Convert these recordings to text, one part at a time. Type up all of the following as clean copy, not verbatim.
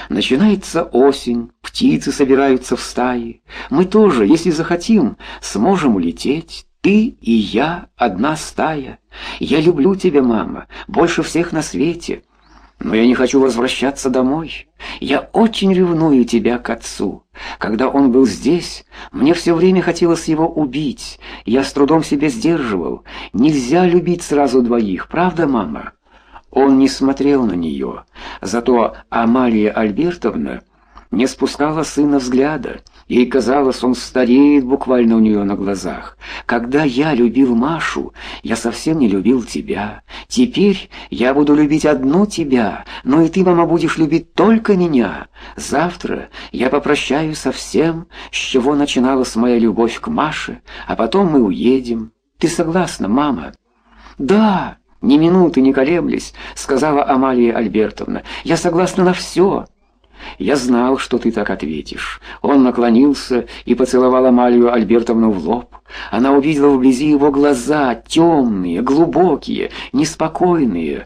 Начинается осень, птицы собираются в стаи. Мы тоже, если захотим, сможем улететь. Ты и я одна стая. Я люблю тебя, мама, больше всех на свете. Но я не хочу возвращаться домой. Я очень ревную тебя к отцу. Когда он был здесь, мне все время хотелось его убить. Я с трудом себя сдерживал. Нельзя любить сразу двоих, правда, мама?» Он не смотрел на нее. Зато Амалия Альбертовна не спускала сына взгляда. Ей казалось, он стареет буквально у нее на глазах. «Когда я любил Машу, я совсем не любил тебя. Теперь я буду любить одну тебя, но и ты, мама, будешь любить только меня. Завтра я попрощаюсь со всем, с чего начиналась моя любовь к Маше, а потом мы уедем. Ты согласна, мама?» «Да!» «Ни минуты не колеблясь», — сказала Амалия Альбертовна. «Я согласна на все». «Я знал, что ты так ответишь». Он наклонился и поцеловал Амалию Альбертовну в лоб. Она увидела вблизи его глаза, темные, глубокие, неспокойные.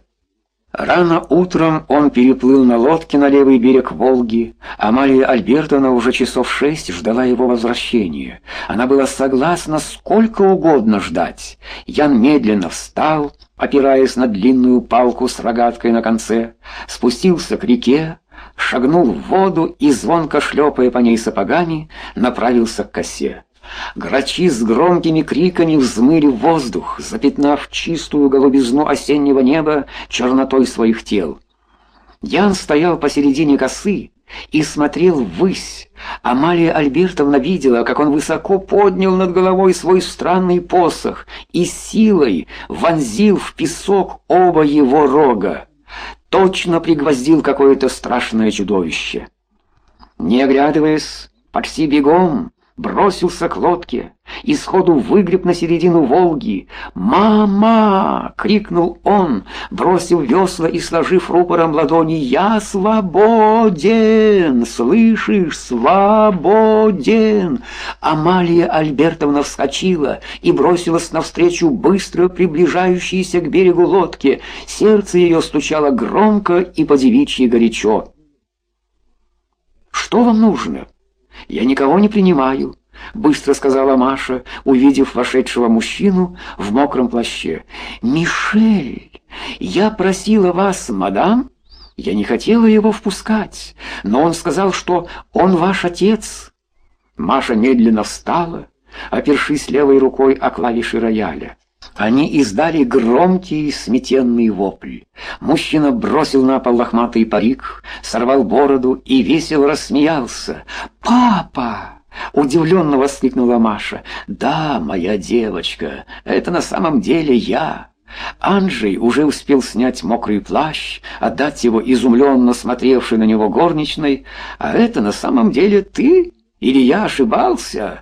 Рано утром он переплыл на лодке на левый берег Волги. Амалия Альбертовна уже часов 6 ждала его возвращения. Она была согласна сколько угодно ждать. Ян медленно встал, опираясь на длинную палку с рогаткой на конце, спустился к реке, шагнул в воду и, звонко шлепая по ней сапогами, направился к косе. Грачи с громкими криками взмыли в воздух, запятнав чистую голубизну осеннего неба чернотой своих тел. Ян стоял посередине косы и смотрел ввысь. Амалия Альбертовна видела, как он высоко поднял над головой свой странный посох и силой вонзил в песок оба его рога. Точно пригвоздил какое-то страшное чудовище. Не оглядываясь, почти бегом бросился к лодке и сходу выгреб на середину Волги. «Мама!» — крикнул он, бросив весла и сложив рупором ладони. «Я свободен! Слышишь? Свободен!» Амалия Альбертовна вскочила и бросилась навстречу быстро приближающейся к берегу лодке. Сердце ее стучало громко и по-девичьи горячо. «Что вам нужно?» «Я никого не принимаю», — быстро сказала Маша, увидев вошедшего мужчину в мокром плаще. «Мишель, я просила вас, мадам?» «Я не хотела его впускать, но он сказал, что он ваш отец». Маша медленно встала, опершись левой рукой о клавиши рояля. Они издали громкий сметенный вопль. Мужчина бросил на пол лохматый парик, сорвал бороду и весело рассмеялся. «Папа!» — удивленно воскликнула Маша. «Да, моя девочка, это на самом деле я». Анджей уже успел снять мокрый плащ, отдать его изумленно смотревшей на него горничной. «А это на самом деле ты? Или я ошибался?»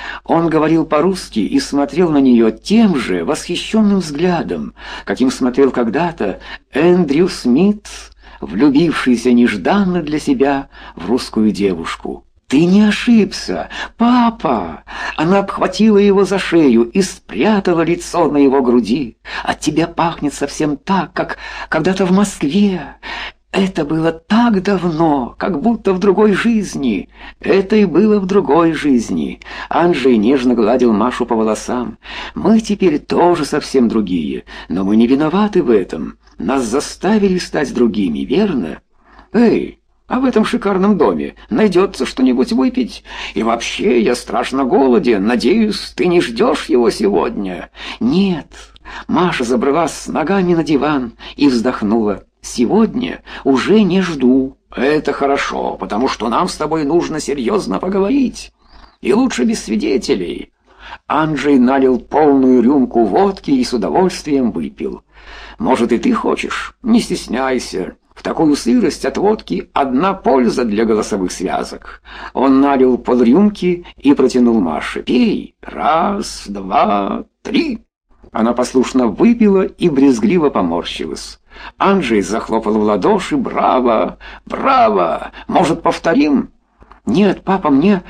Он говорил по-русски и смотрел на нее тем же восхищенным взглядом, каким смотрел когда-то Эндрю Смит, влюбившийся нежданно для себя в русскую девушку. «Ты не ошибся, папа!» Она обхватила его за шею и спрятала лицо на его груди. «От тебя пахнет совсем так, как когда-то в Москве. Это было так давно, как будто в другой жизни». Это и было в другой жизни. Анджей нежно гладил Машу по волосам. «Мы теперь тоже совсем другие, но мы не виноваты в этом. Нас заставили стать другими, верно? Эй, а в этом шикарном доме найдется что-нибудь выпить? И вообще, я страшно голоден. Надеюсь, ты не ждешь его сегодня?» «Нет». Маша забралась с ногами на диван и вздохнула. «Сегодня уже не жду». «Это хорошо, потому что нам с тобой нужно серьезно поговорить. И лучше без свидетелей». Анджей налил полную рюмку водки и с удовольствием выпил. «Может, и ты хочешь? Не стесняйся. В такую сырость от водки одна польза для голосовых связок». Он налил полрюмки и протянул Маше. «Пей. Раз, два, три». Она послушно выпила и брезгливо поморщилась. Анджей захлопал в ладоши. «Браво! Браво! Может, повторим?» «Нет, папа, мне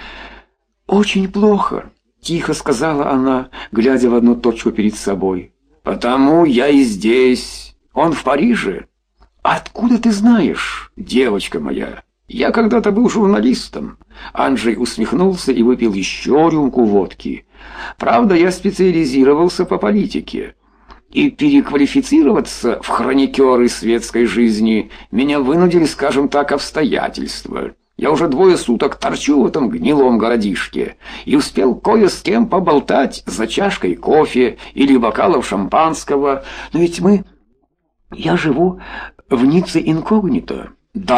очень плохо», — тихо сказала она, глядя в одну точку перед собой. «Потому я и здесь. Он в Париже». «Откуда ты знаешь, девочка моя?» Я когда-то был журналистом. Анджей усмехнулся и выпил еще рюмку водки. Правда, я специализировался по политике. И переквалифицироваться в хроникеры светской жизни меня вынудили, скажем так, обстоятельства. Я уже 2 суток торчу в этом гнилом городишке и успел кое с кем поболтать за чашкой кофе или бокалом шампанского. Но ведь я живу в Ницце инкогнито.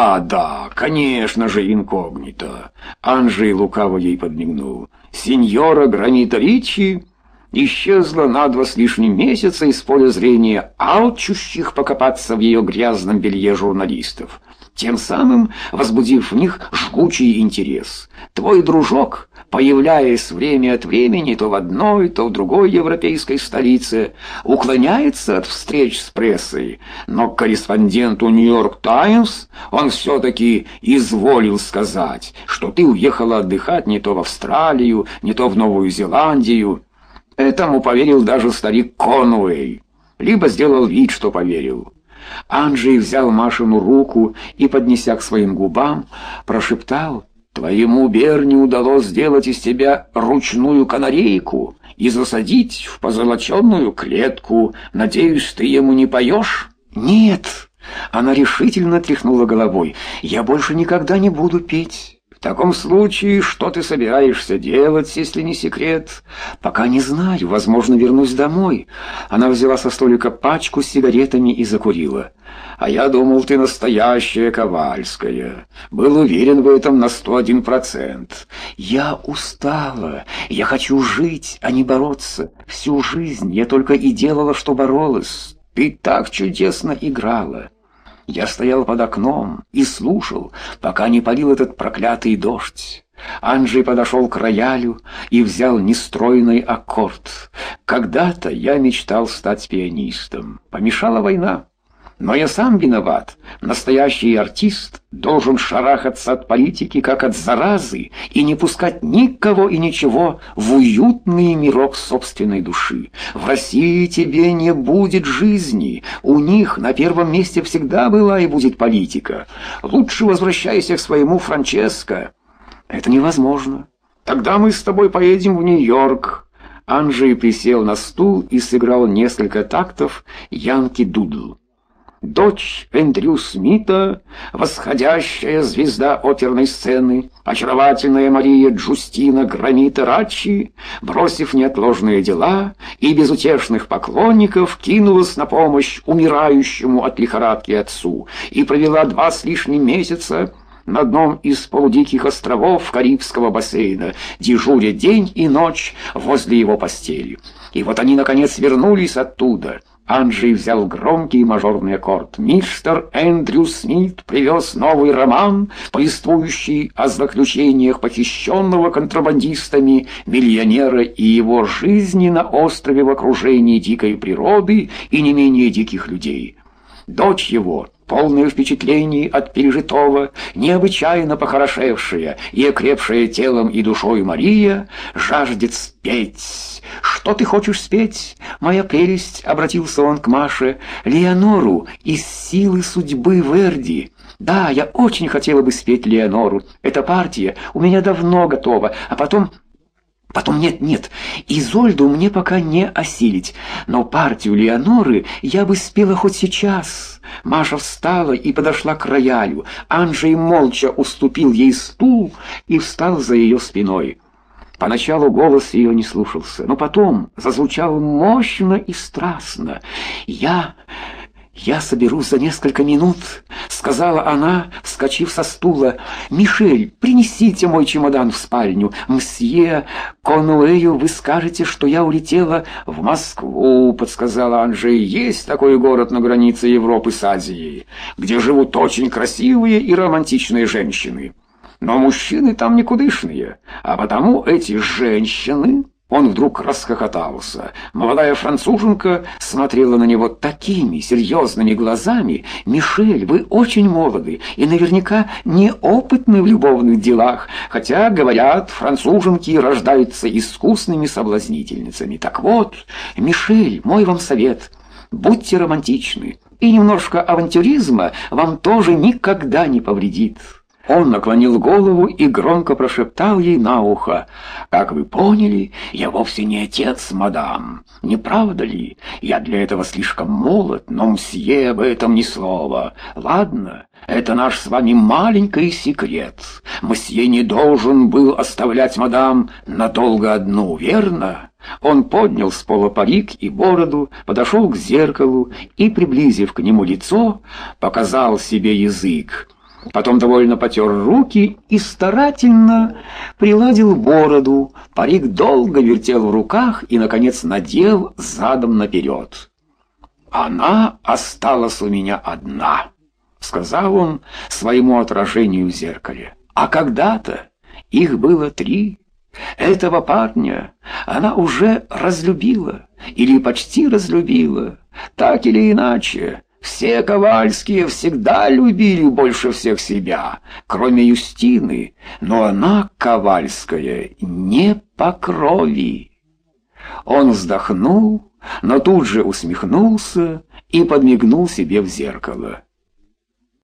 Да, конечно же, инкогнито. Анджей лукаво ей подмигнул. Сеньора Гранита Ричи исчезла на 2 с лишним месяца из поля зрения алчущих покопаться в ее грязном белье журналистов, тем самым возбудив в них жгучий интерес. Твой дружок, появляясь время от времени то в одной, то в другой европейской столице, уклоняется от встреч с прессой, но корреспонденту «Нью-Йорк Таймс» он все-таки изволил сказать, что ты уехала отдыхать не то в Австралию, не то в Новую Зеландию. Этому поверил даже старик Конуэй, либо сделал вид, что поверил. Анджей взял Машину руку и, поднеся к своим губам, прошептал: «Твоему Берни удалось сделать из тебя ручную канарейку и засадить в позолоченную клетку. Надеюсь, ты ему не поешь?» «Нет!» — она решительно тряхнула головой. «Я больше никогда не буду петь». «В таком случае, что ты собираешься делать, если не секрет?» «Пока не знаю. Возможно, вернусь домой». Она взяла со столика пачку с сигаретами и закурила. «А я думал, ты настоящая Ковальская. Был уверен в этом на 101%. Я устала. Я хочу жить, а не бороться. Всю жизнь я только и делала, что боролась. Ты так чудесно играла». Я стоял под окном и слушал, пока не полил этот проклятый дождь. Анджей подошел к роялю и взял нестройный аккорд. Когда-то я мечтал стать пианистом. Помешала война. Но я сам виноват. Настоящий артист должен шарахаться от политики, как от заразы, и не пускать никого и ничего в уютный мирок собственной души. В России тебе не будет жизни. У них на первом месте всегда была и будет политика. Лучше возвращайся к своему Франческо. Это невозможно. Тогда мы с тобой поедем в Нью-Йорк. Анджей присел на стул и сыграл несколько тактов «Янки Дудл». Дочь Эндрю Смита, восходящая звезда оперной сцены, очаровательная Мария Джустина Гранита Раччи, бросив неотложные дела и безутешных поклонников, кинулась на помощь умирающему от лихорадки отцу и провела 2 с лишним месяца на одном из полудиких островов Карибского бассейна, дежуря день и ночь возле его постели. И вот они, наконец, вернулись оттуда. Анджей взял громкий мажорный аккорд. Мистер Эндрю Смит привез новый роман, повествующий о злоключениях похищенного контрабандистами миллионера и его жизни на острове в окружении дикой природы и не менее диких людей. Дочь его, полная впечатлений от пережитого, необычайно похорошевшая и окрепшая телом и душой Мария, жаждет спеть. «Что ты хочешь спеть, моя прелесть?» — обратился он к Маше. «Леонору из «Силы судьбы» Верди». «Да, я очень хотела бы спеть Леонору. Эта партия у меня давно готова, а потом нет, Изольду мне пока не осилить, но партию Леоноры я бы спела хоть сейчас». Маша встала и подошла к роялю. Анджей молча уступил ей стул и встал за ее спиной. Поначалу голос ее не слушался, но потом зазвучал мощно и страстно. «Я соберусь за несколько минут», — сказала она, вскочив со стула. «Мишель, принесите мой чемодан в спальню. Мсье Конуэю вы скажете, что я улетела в Москву», — подсказала Анджей. «Есть такой город на границе Европы с Азией, где живут очень красивые и романтичные женщины. Но мужчины там никудышные, а потому эти женщины...» Он вдруг расхохотался. Молодая француженка смотрела на него такими серьезными глазами. «Мишель, вы очень молоды и наверняка неопытны в любовных делах, хотя, говорят, француженки рождаются искусными соблазнительницами. Так вот, Мишель, мой вам совет: будьте романтичны, и немножко авантюризма вам тоже никогда не повредит». Он наклонил голову и громко прошептал ей на ухо: «Как вы поняли, я вовсе не отец, мадам. Не правда ли? Я для этого слишком молод, но мсье об этом ни слова. Ладно, это наш с вами маленький секрет. Мсье не должен был оставлять мадам надолго одну, верно?» Он поднял с пола парик и бороду, подошел к зеркалу и, приблизив к нему лицо, показал себе язык. Потом довольно потер руки и старательно приладил бороду. Парик долго вертел в руках и, наконец, надел задом наперед. «Она осталась у меня одна», — сказал он своему отражению в зеркале. «А когда-то их было 3. Этого парня она уже разлюбила, или почти разлюбила. Так или иначе, все Ковальские всегда любили больше всех себя, кроме Юстины, но она, Ковальская, не по крови». Он вздохнул, но тут же усмехнулся и подмигнул себе в зеркало.